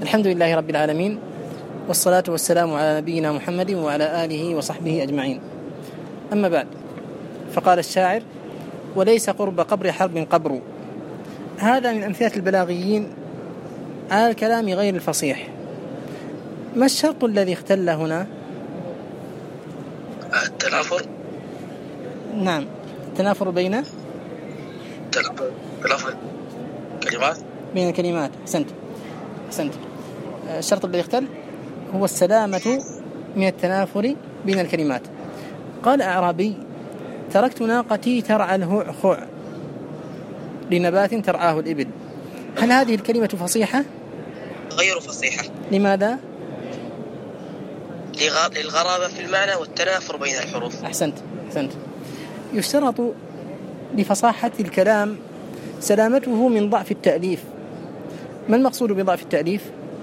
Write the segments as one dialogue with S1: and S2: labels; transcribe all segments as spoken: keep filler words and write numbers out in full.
S1: الحمد لله رب العالمين، والصلاة والسلام على نبينا محمد وعلى آله وصحبه أجمعين. أما بعد، فقال الشاعر: وليس قرب قبر حرب قبر. هذا من أمثلة البلاغيين على الكلام غير الفصيح. ما الشرط الذي اختل هنا؟
S2: التنافر.
S1: نعم، التنافر بين
S2: تنافر كلمات
S1: بين الكلمات. أحسنت أحسنت الشرط الذي اختل هو السلامة من التنافر بين الكلمات. قال أعرابي: تركت ناقتي ترعى الهعخع لنبات ترعاه الإبل. هل هذه الكلمة فصيحة؟
S2: غير فصيحة.
S1: لماذا؟
S2: للغرابة في المعنى والتنافر بين الحروف.
S1: أحسنت أحسنت يشترط لفصاحة الكلام سلامته من ضعف التأليف. ما المقصود بضعف التأليف؟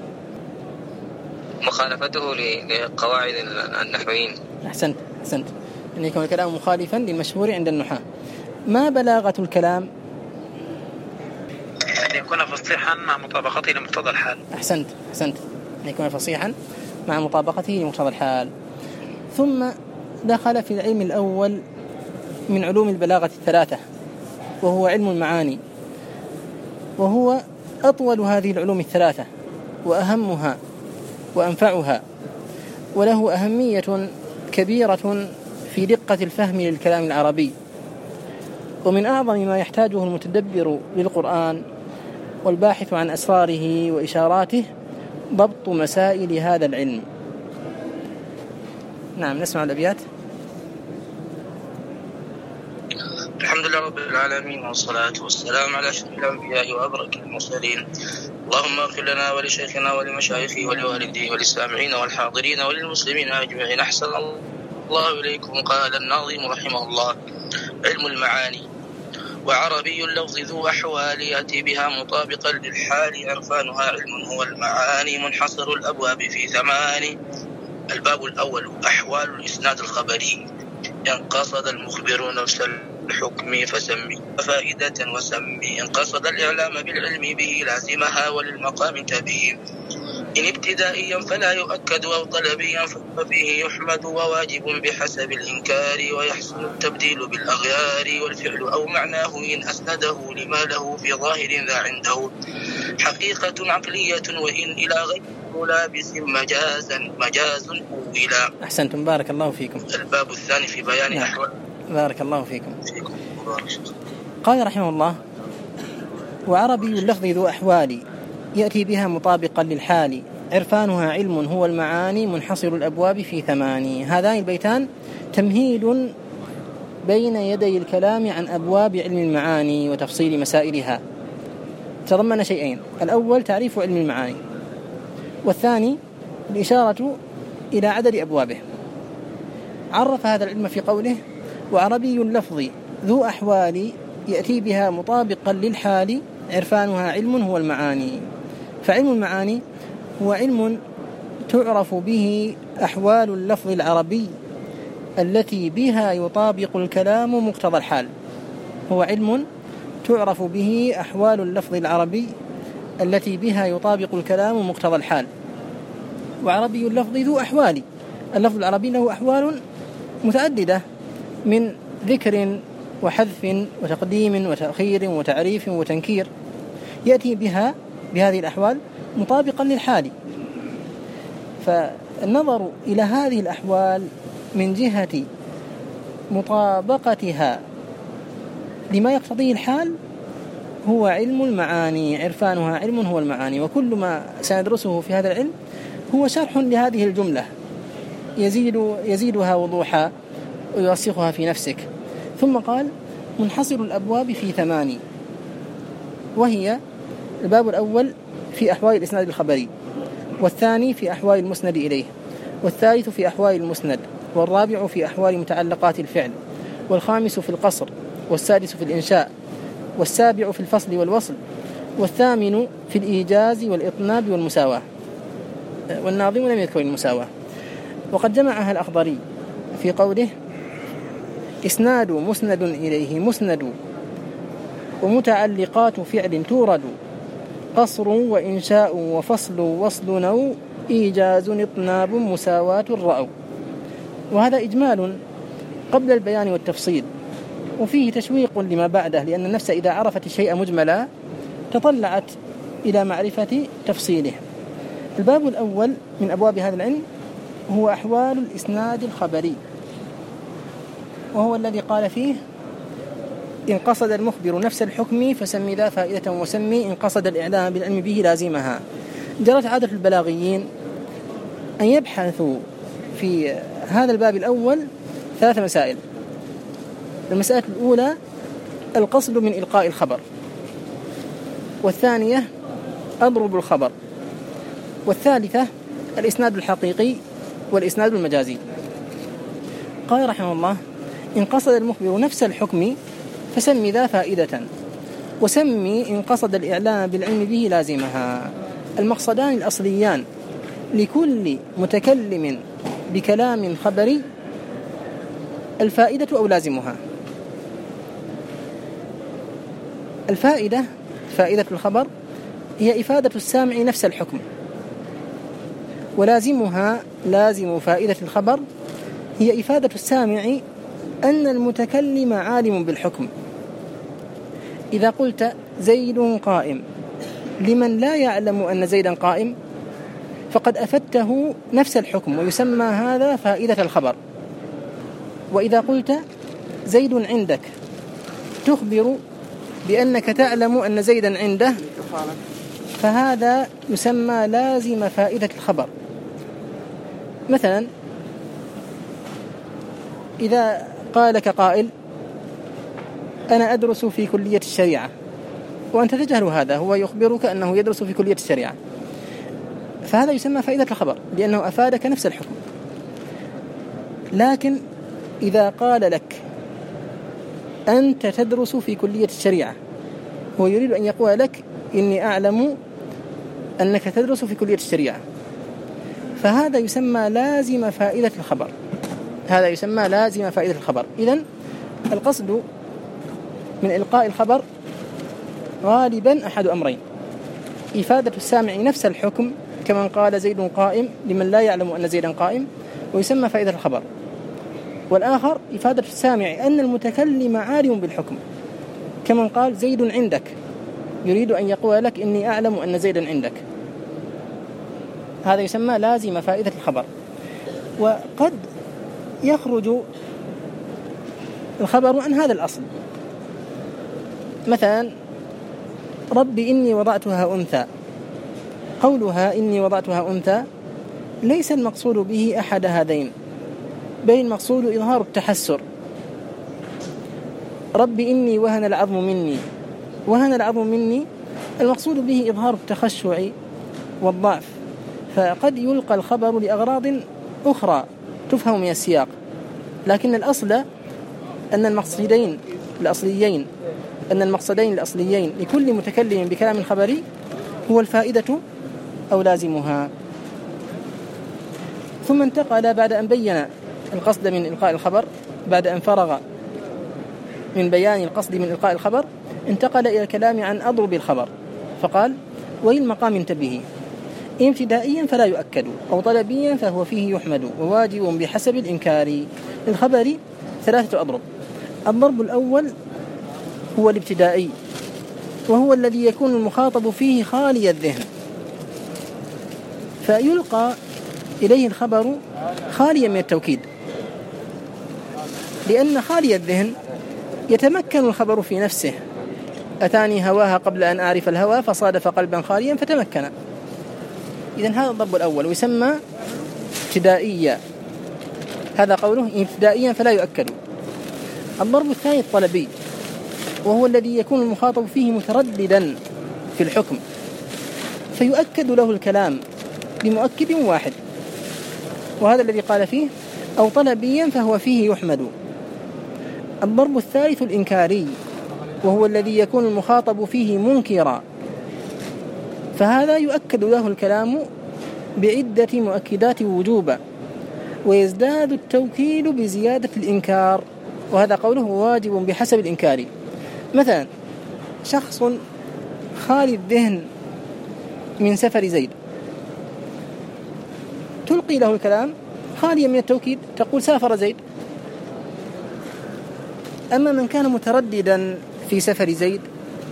S2: مخالفته لقواعد النحويين.
S1: أحسنت أحسنت أن يكون الكلام مخالفا للمشهور عند النحاة. ما بلاغة الكلام؟
S2: أن يكون فصيحا مع مطابقته لمقتضى الحال.
S1: أحسنت أحسنت أن يكون فصيحا مع مطابقته لمقتضى الحال. ثم دخل في العلم الأول من علوم البلاغة الثلاثة، وهو علم المعاني، وهو أطول هذه العلوم الثلاثة وأهمها وأنفعها، وله أهمية كبيرة في دقة الفهم للكلام العربي. ومن أعظم ما يحتاجه المتدبر للقرآن والباحث عن أسراره وإشاراته ضبط مسائل هذا العلم. نعم، نسمع الأبيات.
S2: الحمد لله رب العالمين، والصلاة والسلام على أشرف الأنبياء وأبرك المرسلين. اللهم اغفر لنا ولشيخنا ولمشايخه ولوالديه وللسامعين والحاضرين وللمسلمين أجمعين. أحسن الله إليكم. قال الناظم رحمه الله: علم المعاني وعربي اللفظ ذو أحوال يأتي بها مطابقا للحال، عرفانها علم هو المعاني منحصر الأبواب في ثمان. الباب الأول: أحوال الإسناد الخبري. إن قصد المخبر نفس الحكم فسمي فائدة وسمي، إن قصد الإعلام بالعلم به لازمها وللمقام تبيه. إن ابتدائيا فلا يؤكد أو طلبيا ففيه يحمد وواجب بحسب الإنكار، ويحسن التبديل بالأغيار والفعل أو معناه إن أسنده لما له في ظاهر ذا عنده حقيقة عقلية، وإن إلى غير ملابس مجازا مجاز أولا.
S1: أحسنتم، بارك الله فيكم.
S2: الباب الثاني في بيان
S1: نعم.
S2: أحوال.
S1: بارك الله فيكم.
S2: فيكم. بارك.
S1: قال رحمه الله: وعربي اللفظ ذو أحوال يأتي بها مطابقا للحال، عرفانها علم هو المعاني منحصر الأبواب في ثماني. هذان البيتان تمهيد بين يدي الكلام عن أبواب علم المعاني وتفصيل مسائلها. تضمن شيئين: الأول تعريف علم المعاني، والثاني الإشارة إلى عدد أبوابه. عرف هذا العلم في قوله: وعربي اللفظ ذو أحوال يأتي بها مطابقا للحال، عرفانها علم هو المعاني. فعلم المعاني هو علم تعرف به أحوال اللفظ العربي التي بها يطابق الكلام مقتضى الحال. هو علم تعرف به أحوال اللفظ العربي التي بها يطابق الكلام مقتضى الحال. وعربي اللفظ ذو أحوال، اللفظ العربي له أحوال متعددة من ذكر وحذف وتقديم وتأخير وتعريف وتنكير، يأتي بها بهذه الأحوال مطابقا للحال. فالنظر إلى هذه الأحوال من جهة مطابقتها لما يقتضيه الحال هو علم المعاني، عرفانها علم هو المعاني. وكل ما سندرسه في هذا العلم هو شرح لهذه الجملة يزيد يزيدها وضوحا ويرسخها في نفسك. ثم قال: منحصر الأبواب في ثماني، وهي: الباب الأول في أحوال الإسناد الخبري، والثاني في أحوال المسند إليه، والثالث في أحوال المسند، والرابع في أحوال متعلقات الفعل، والخامس في القصر، والسادس في الإنشاء، والسابع في الفصل والوصل، والثامن في الإيجاز والإطناب والمساواة. والناظم لم يذكر المساواة. وقد جمعها الأخضري في قوله: إسناد مسند إليه مسند، ومتعلقات فعل تورد، قصر وإنشاء وفصل وصل نو إيجاز إطناب مساواة الرأو. وهذا إجمال قبل البيان والتفصيل، وفيه تشويق لما بعده، لأن النفس إذا عرفت الشيء مجملا تطلعت إلى معرفة تفصيله. الباب الأول من أبواب هذا العلم هو أحوال الإسناد الخبري، وهو الذي قال فيه: إن قصد المخبر نفس الحكم فسمي ذا فائدة وسمي إن قصد الإعلام بالعلم به لازمها. جرت عادة البلاغيين أن يبحثوا في هذا الباب الأول ثلاث مسائل. المسألة الأولى القصد من إلقاء الخبر، والثانية أضرب الخبر، والثالثة الإسناد الحقيقي والإسناد المجازي. قال رحمه الله: إن قصد المخبر نفس الحكم فسمي ذا فائدة وسمي إن قصد الإعلام بالعلم به لازمها. المقصدان الأصليان لكل متكلم بكلام خبري الفائدة أو لازمها. الفائدة، فائدة الخبر، هي إفادة السامع نفس الحكم، ولازمها، لازم فائدة الخبر، هي إفادة السامع أن المتكلم عالم بالحكم. إذا قلت زيد قائم لمن لا يعلم أن زيدا قائم فقد أفدته نفس الحكم، ويسمى هذا فائدة الخبر. وإذا قلت زيد عندك تخبر بأنك تعلم أن زيدا عنده، فهذا يسمى لازم فائدة الخبر. مثلا إذا قال لك قائل: أنا أدرس في كلية الشريعة، وأنت تجهل هذا، هو يخبرك أنه يدرس في كلية الشريعة، فهذا يسمى فائدة الخبر لأنه أفادك نفس الحكم. لكن إذا قال لك أنت تدرس في كلية الشريعة، هو يريد أن يقول لك إني أعلم أنك تدرس في كلية الشريعة، فهذا يسمى لازم فائدة الخبر. هذا يسمى لازم فائدة الخبر. إذن القصد من إلقاء الخبر غالبا أحد أمرين: إفادة السامع نفس الحكم كمن قال زيد قائم لمن لا يعلم أن زيدا قائم، ويسمى فائدة الخبر. والآخر إفادة السامع أن المتكلم عالم بالحكم كمن قال زيد عندك، يريد أن يقول لك إني أعلم أن زيدا عندك، هذا يسمى لازم فائدة الخبر. وقد يخرج الخبر عن هذا الأصل. مثلا ربي إني وضعتها أنثى، قولها إني وضعتها أنثى ليس المقصود به أحد هذين، بل المقصود إظهار التحسر. ربي إني وهن العظم مني، وهن العظم مني المقصود به إظهار التخشع والضعف، فقد يلقى الخبر لأغراض أخرى تفهم من السياق، لكن الأصل أن المقصدين الأصليين أن المقصدين الأصليين لكل متكلم بكلام خبري هو الفائدة أو لازمها. ثم انتقل بعد أن بين القصد من إلقاء الخبر، بعد أن فرغ من بيان القصد من إلقاء الخبر، انتقل إلى الكلام عن أضرب الخبر، فقال: وللمقام انتبه، ابتدائيا فلا يؤكد، أو طلبيا فهو فيه يحمد، وواجب بحسب الإنكار. الخبر ثلاثة أضرب. الضرب الأول هو الابتدائي، وهو الذي يكون المخاطب فيه خالي الذهن، فيلقى إليه الخبر خاليا من التوكيد، لأن خالي الذهن يتمكن الخبر في نفسه. أتاني هواها قبل أن أعرف الهوى فصادف قلبا خاليا فتمكن. إذن هذا الضرب الأول، ويسمى ابتدائيا، هذا قوله ابتدائيا فلا يؤكد. الضرب الثاني الطلبي، وهو الذي يكون المخاطب فيه مترددا في الحكم، فيؤكد له الكلام بمؤكد واحد، وهذا الذي قال فيه: أو طلبيا فهو فيه يحمد. الضرب الثالث الإنكاري، وهو الذي يكون المخاطب فيه منكرا، فهذا يؤكد له الكلام بعدة مؤكدات وجوبا، ويزداد التوكيد بزيادة الإنكار، وهذا قوله واجب بحسب الإنكار. مثلا شخص خالي الذهن من سفر زيد، تلقي له الكلام خاليا من التوكيد، تقول سافر زيد. أما من كان مترددا في سفر زيد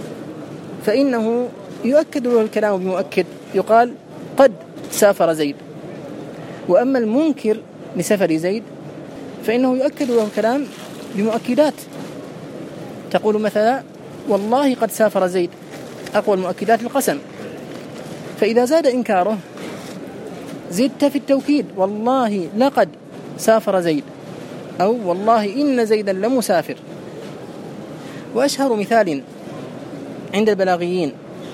S1: فإنه يؤكد له الكلام بمؤكد، يقال قد سافر زيد. وأما المنكر لسفر زيد فإنه يؤكد له الكلام بمؤكدات، تقول مثلا والله قد سافر زيد، أقوى المؤكدات القسم. فإذا زاد إنكاره زدت في التوكيد، والله لقد سافر زيد، أو والله إن زيدا لمسافر. وأشهر مثال عند البلاغيين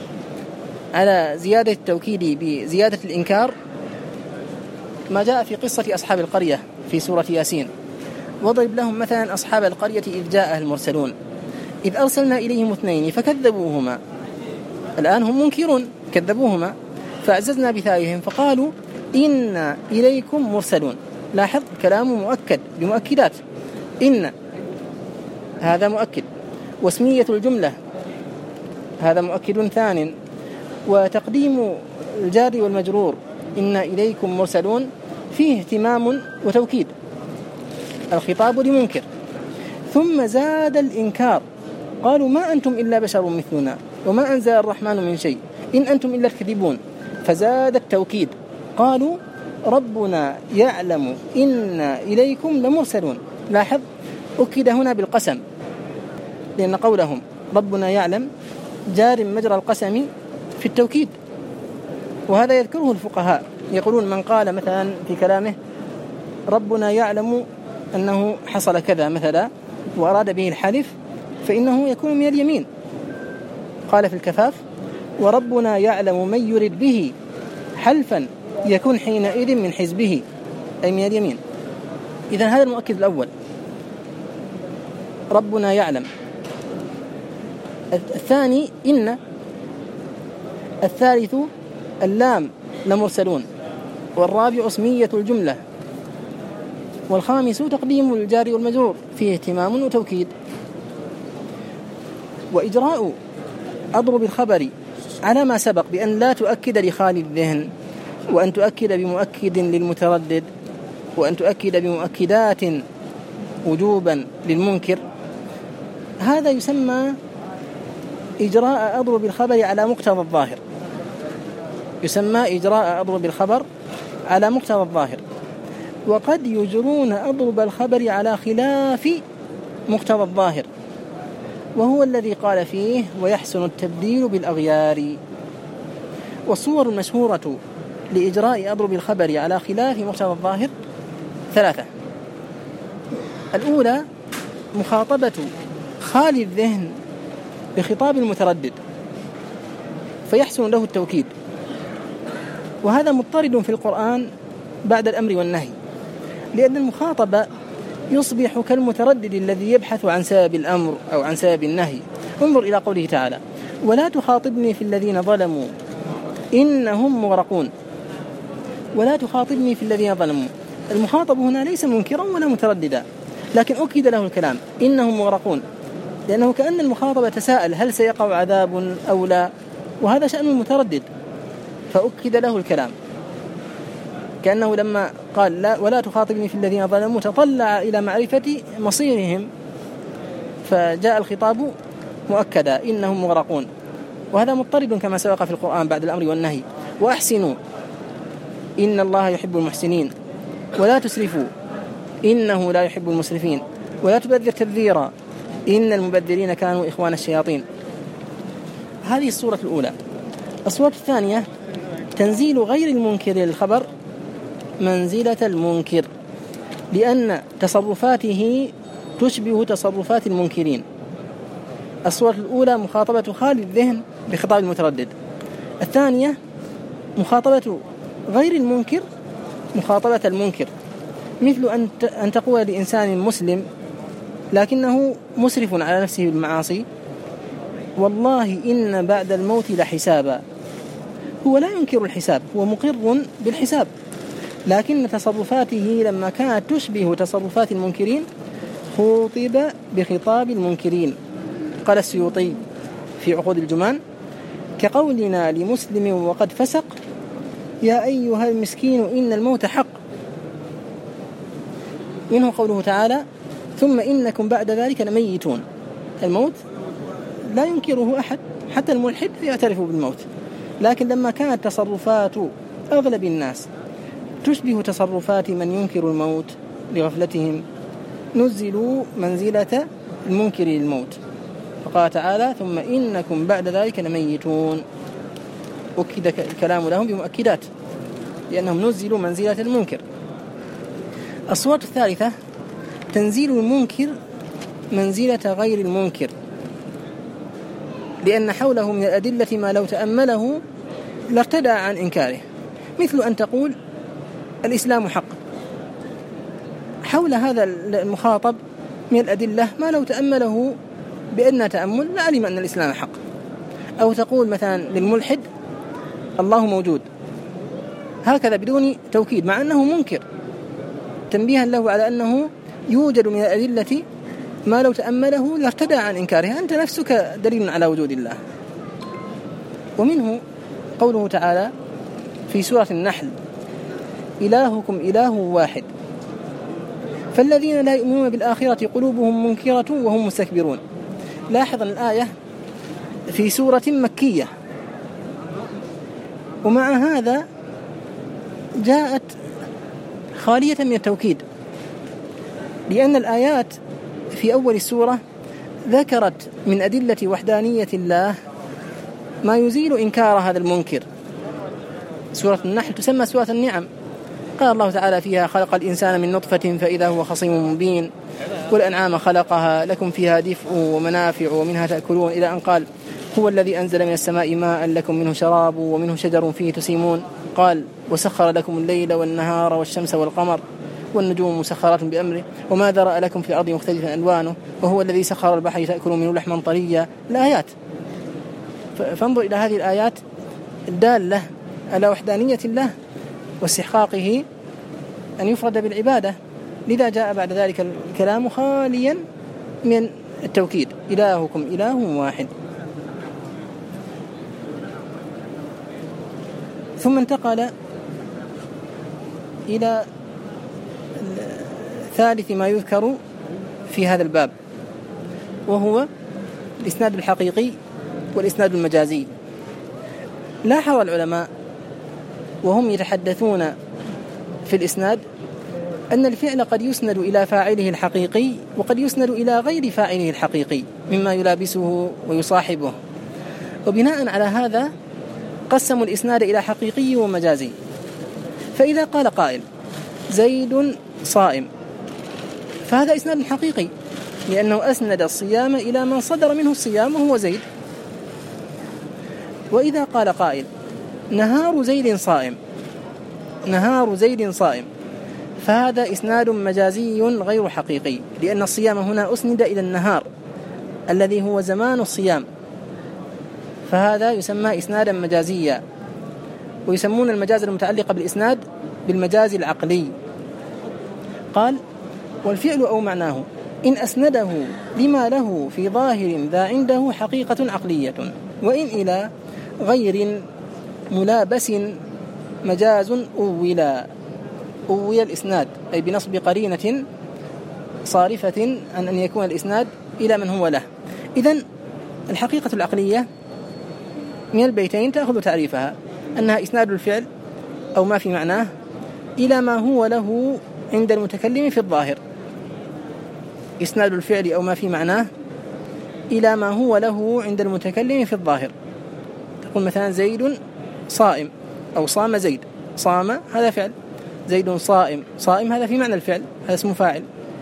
S1: على زيادة التوكيد بزيادة الإنكار ما جاء في قصة أصحاب القرية في سورة ياسين. وضرب لهم مثلا أصحاب القرية إذ جاءها المرسلون إذ أرسلنا إليهم اثنين فكذبوهما، الآن هم منكرون، كذبوهما فأعززنا بثالثهم فقالوا إنا إليكم مرسلون. لاحظ كلامه مؤكد بمؤكدات، إن هذا مؤكد، واسمية الجملة هذا مؤكد ثان، وتقديم الجار والمجرور إنا إليكم مرسلون فيه اهتمام وتوكيد، الخطاب لمنكر. ثم زاد الإنكار، قالوا ما أنتم إلا بشر مثلنا وما أنزل الرحمن من شيء إن أنتم إلا الكذبون، فزاد التوكيد، قالوا ربنا يعلم إنا إليكم لمرسلون. لاحظ أكد هنا بالقسم، لأن قولهم ربنا يعلم جار مجرى القسم في التوكيد، وهذا يذكره الفقهاء، يقولون من قال مثلا في كلامه ربنا يعلم أنه حصل كذا مثلا وأراد به الحلف فإنه يكون من اليمين. قال في الكفاف وربنا يعلم من يرد به حلفا يكون حينئذ من حزبه، أي من اليمين. إذن هذا المؤكد الأول، ربنا يعلم. الثاني إن، الثالث اللام لمرسلون، والرابع اسمية الجملة، والخامس تقديم الجار والمجرور فيه اهتمام وتوكيد. وإجراء أضرب الخبر على ما سبق بأن لا تؤكد لخالي الذهن، وأن تؤكد بمؤكد للمتردد، وأن تؤكد بمؤكدات وجوبا للمنكر، هذا يسمى إجراء أضرب الخبر على مقتضى الظاهر، يسمى إجراء أضرب الخبر على مقتضى الظاهر. وقد يجرون أضرب الخبر على خلاف مقتضى الظاهر، وهو الذي قال فيه ويحسن التبديل بالأغيار. والصور المشهورة لإجراء أضرب الخبر على خلاف مقتضى الظاهر ثلاثة. الأولى مخاطبة خالي الذهن بخطاب المتردد فيحسن له التوكيد، وهذا مضطرد في القرآن بعد الأمر والنهي، لأن المخاطب يصبح كالمتردد الذي يبحث عن سبب الأمر أو عن سبب النهي. انظر إلى قوله تعالى ولا تخاطبني في الذين ظلموا إنهم مغرقون، ولا تخاطبني في الذين ظلموا. المخاطب هنا ليس منكرا ولا مترددا، لكن أكد له الكلام إنهم مغرقون، لأنه كأن المخاطب تساءل هل سيقع عذاب أو لا، وهذا شأن المتردد، فأكد له الكلام، كأنه لما قال لا ولا تخاطبني في الذين ظلموا تطلع إلى معرفة مصيرهم، فجاء الخطاب مؤكدا إنهم مغرقون، وهذا مضطرد كما سبق في القرآن بعد الأمر والنهي. وأحسنوا إن الله يحب المحسنين، ولا تسرفوا إنه لا يحب المسرفين، ولا تبذر تبذيرا إن المبذرين كانوا إخوان الشياطين. هذه الصورة الأولى. الصورة الثانية تنزيل غير المنكر للخبر منزلة المنكر، لأن تصرفاته تشبه تصرفات المنكرين. الصورة الأولى مخاطبة خالي الذهن بخطاب المتردد، الثانية مخاطبة غير المنكر مخاطبة المنكر، مثل أن تقول لإنسان مسلم لكنه مسرف على نفسه بالمعاصي والله إن بعد الموت لحسابا. هو لا ينكر الحساب، هو مقر بالحساب، لكن تصرفاته لما كانت تشبه تصرفات المنكرين خوطب بخطاب المنكرين. قال السيوطي في عقود الجمان كقولنا لمسلم وقد فسق يا أيها المسكين إن الموت حق. منه قوله تعالى ثم إنكم بعد ذلك لميتون. الموت لا ينكره أحد، حتى الملحد يعترف بالموت، لكن لما كانت تصرفات أغلب الناس تشبه تصرفات من ينكر الموت لغفلتهم نزلوا منزلة المنكر للموت، فقال تعالى ثم إنكم بعد ذلك لميتون. أكد الكلام لهم بمؤكدات لأنهم نزلوا منزلة المنكر. الصورة الثالثة تنزيل المنكر منزلة غير المنكر، لأن حوله من الأدلة ما لو تأمله لارتدع عن إنكاره، مثل أن تقول الإسلام حق. حول هذا المخاطب من الأدلة ما لو تأمله بأن تأمل لعلم أن الإسلام حق. أو تقول مثلا للملحد الله موجود، هكذا بدون توكيد، مع أنه منكر، تنبيها له على أنه يوجد من الأدلة ما لو تأمله لارتدع عن إنكاره، أنت نفسك دليل على وجود الله. ومنه قوله تعالى في سورة النحل إلهكم إله واحد فالذين لا يؤمنون بالآخرة قلوبهم منكرة وهم مستكبرون. لاحظ الآية في سورة مكية، ومع هذا جاءت خالية من التوكيد، لأن الآيات في أول السورة ذكرت من أدلة وحدانية الله ما يزيل إنكار هذا المنكر. سورة النحل تسمى سورة النعم، قال الله تعالى فيها خلق الإنسان من نطفة فإذا هو خصيم مبين، والأنعام خلقها لكم فيها دفء ومنافع ومنها تأكلون، إلى أن قال هو الذي أنزل من السماء ماء لكم منه شراب ومنه شجر فيه تسيمون، قال وسخر لكم الليل والنهار والشمس والقمر والنجوم مسخرات بأمره وما ذرأ لكم في الأرض مختلفا ألوانه وهو الذي سخر البحر تأكلوا منه لحما طريا. الآيات، فانظر إلى هذه الآيات الدالة على وحدانية الله واستحقاقه أن يفرد بالعبادة، لذا جاء بعد ذلك الكلام خاليا من التوكيد إلهكم إله واحد. ثم انتقل إلى ثالث ما يذكر في هذا الباب، وهو الإسناد الحقيقي والإسناد المجازي. لاحظ العلماء وهم يتحدثون في الإسناد أن الفعل قد يسند إلى فاعله الحقيقي وقد يسند إلى غير فاعله الحقيقي مما يلابسه ويصاحبه، وبناء على هذا قسموا الإسناد إلى حقيقي ومجازي. فإذا قال قائل زيد صائم فهذا إسناد حقيقي، لأنه أسند الصيام إلى من صدر منه الصيام وهو زيد. وإذا قال قائل نهار زيد صائم نهار زيد صائم فهذا إسناد مجازي غير حقيقي، لأن الصيام هنا أسند إلى النهار الذي هو زمان الصيام، فهذا يسمى إسنادا مجازيا. ويسمون المجاز المتعلقة بالإسناد بالمجاز العقلي. قال والفعل أو معناه إن أسنده لما له في ظاهر ذا عنده حقيقة عقلية، وإن إلى غير ملابس مجاز أولا أولا الإسناد، أي بنصب قرينة صارفة عن أن يكون الإسناد إلى من هو له. إذن الحقيقة العقلية من البيتين تأخذ تعريفها أنها إسناد الفعل أو ما في معناه إلى ما هو له عند المتكلم في الظاهر. إسناد الفعل أو ما في معناه إلى ما هو له عند المتكلم في الظاهر. تقول مثلا زيد صائم أو صام زيد، صام هذا فعل، زيد صائم صائم هذا في معنى الفعل، هذا اسمه فاعل.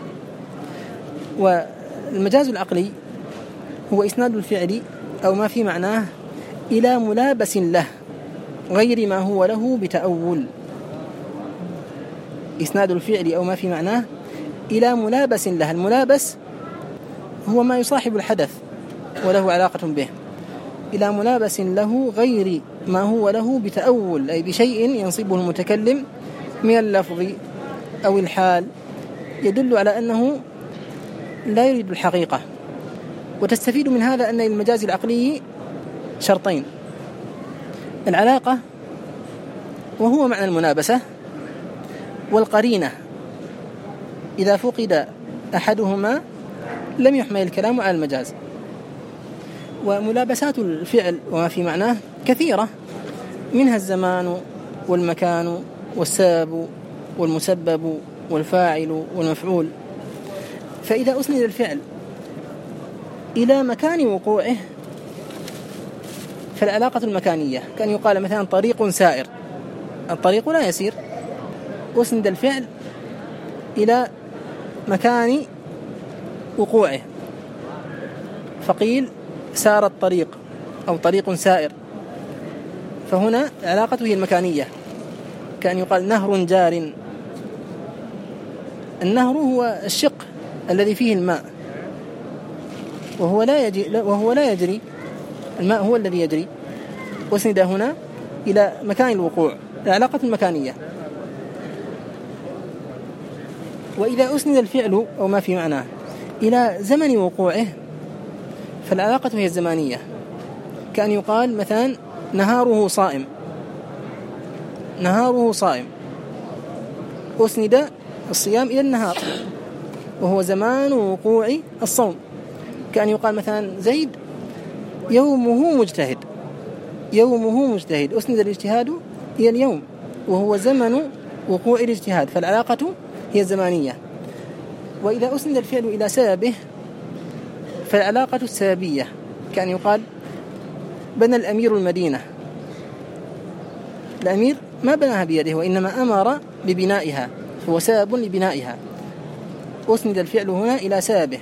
S1: والمجاز العقلي هو إسناد الفعل أو ما في معناه إلى ملابس له غير ما هو له بتأول. إسناد الفعل أو ما في معناه إلى ملابس له، الملابس هو ما يصاحب الحدث وله علاقة به، إلى ملابس له غير ما هو له بتأول، أي بشيء ينصبه المتكلم من اللفظ أو الحال يدل على أنه لا يريد الحقيقة. وتستفيد من هذا أن المجاز العقلي شرطين: العلاقة وهو معنى الملابسة، والقرينة إذا فقد أحدهما لم يحمل الكلام على المجاز. وملابسات الفعل وما في معناه كثيرة، منها الزمان والمكان والسبب والمسبب والفاعل والمفعول. فإذا أسند الفعل إلى مكان وقوعه فالعلاقة المكانية، كان يقال مثلا طريق سائر، الطريق لا يسير، أسند الفعل إلى مكان وقوعه فقيل سار الطريق أو طريق سائر، فهنا علاقته هي المكانية. كان يقال نهر جار، النهر هو الشق الذي فيه الماء وهو لا يجري وهو لا يجري الماء هو الذي يجري، وسند هنا إلى مكان الوقوع، العلاقة المكانية. وإذا أسند الفعل أو ما في معناه إلى زمن وقوعه فالعلاقة هي الزمانية. كان يقال مثلا نهاره صائم، نهاره صائم، أسند الصيام إلى النهار وهو زمان وقوع الصوم. كان يقال مثلا زيد يومه مجتهد، يومه مجتهد، أسند الاجتهاد إلى اليوم وهو زمن وقوع الاجتهاد، فالعلاقة هي الزمانية. وإذا أسند الفعل إلى سببه فالعلاقة السببية. كان يقال بنى الأمير المدينة، الأمير ما بناها بيده وإنما أمر ببنائها، هو سبب لبنائها، أسند الفعل هنا إلى سببه.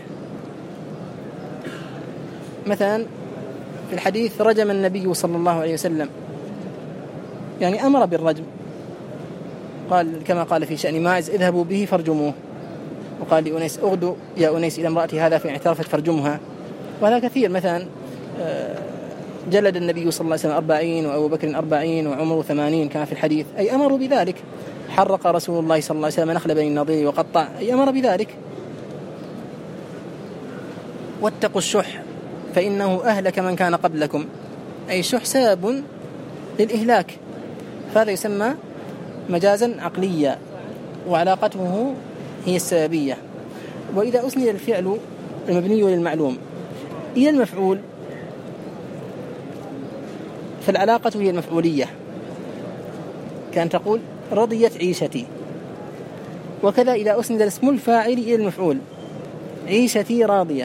S1: مثلا في الحديث رجم النبي صلى الله عليه وسلم، يعني أمر بالرجم، قال كما قال في شأن ماعز اذهبوا به فارجموه، وقال لأنيس اغدوا يا أنيس إلى امرأتي هذا فإن اعترفت فارجمها. وهذا كثير، مثلا جلد النبي صلى الله عليه وسلم أربعين وأبو بكر أربعين وعمر ثمانين كما في الحديث، أي أمروا بذلك. حرق رسول الله صلى الله عليه وسلم نخل بني النضير وقطع، أي أمر بذلك. واتقوا الشح فإنه أهلك من كان قبلكم، أي الشح سبب للإهلاك، فهذا يسمى مجازا عقليا وعلاقته هي السببية. وإذا أسند الفعل المبني للمعلوم إلى المفعول فالعلاقة هي المفعولية. كان تقول رضيت عيشتي. وكذا إذا أسند الاسم الفاعل إلى المفعول عيشتي راضية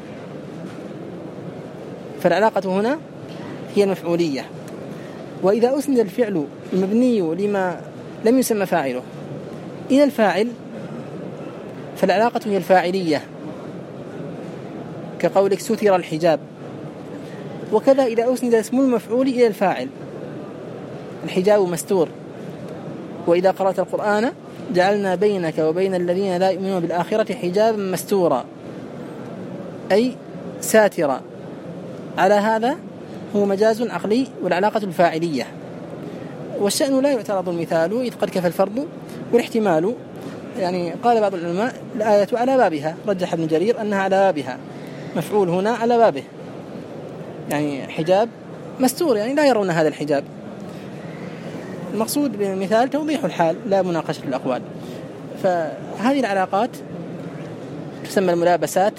S1: فالعلاقة هنا هي المفعولية. وإذا أسند الفعل المبني لما لم يسمى فاعله إلى الفاعل فالعلاقة هي الفاعلية، كقولك ستر الحجاب. وكذا إذا أسند اسم المفعول إلى الفاعل الحجاب مستور. وإذا قرأت القرآن جعلنا بينك وبين الذين لا يؤمنون بالآخرة حجابا مستورا، أي ساترا. على هذا هو مجاز عقلي والعلاقة الفاعلية. والشأن لا يعترض المثال إذ قد كفى الفرض والاحتمال. يعني قال بعض العلماء الآية على بابها، رجح ابن جرير أنها على بابها، مفعول هنا على بابه، يعني حجاب مستور، يعني لا يرون هذا الحجاب. المقصود بالمثال توضيح الحال لا مناقشة الأقوال. فهذه العلاقات تسمى الملابسات،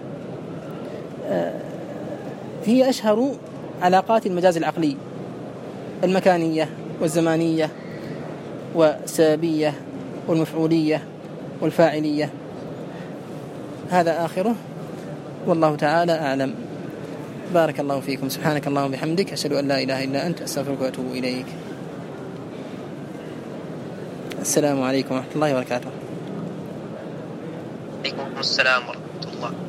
S1: هي أشهر علاقات المجاز العقلي، المكانية والزمانية والسببية والمفعولية والفاعلية. هذا آخره، والله تعالى أعلم. بارك الله فيكم، سبحانك اللهم وبحمدك، أشهد أن لا إله إلا أنت، أستغفرك وأتوب إليك. السلام عليكم ورحمة الله وبركاته.
S2: عليكم السلام ورحمة الله.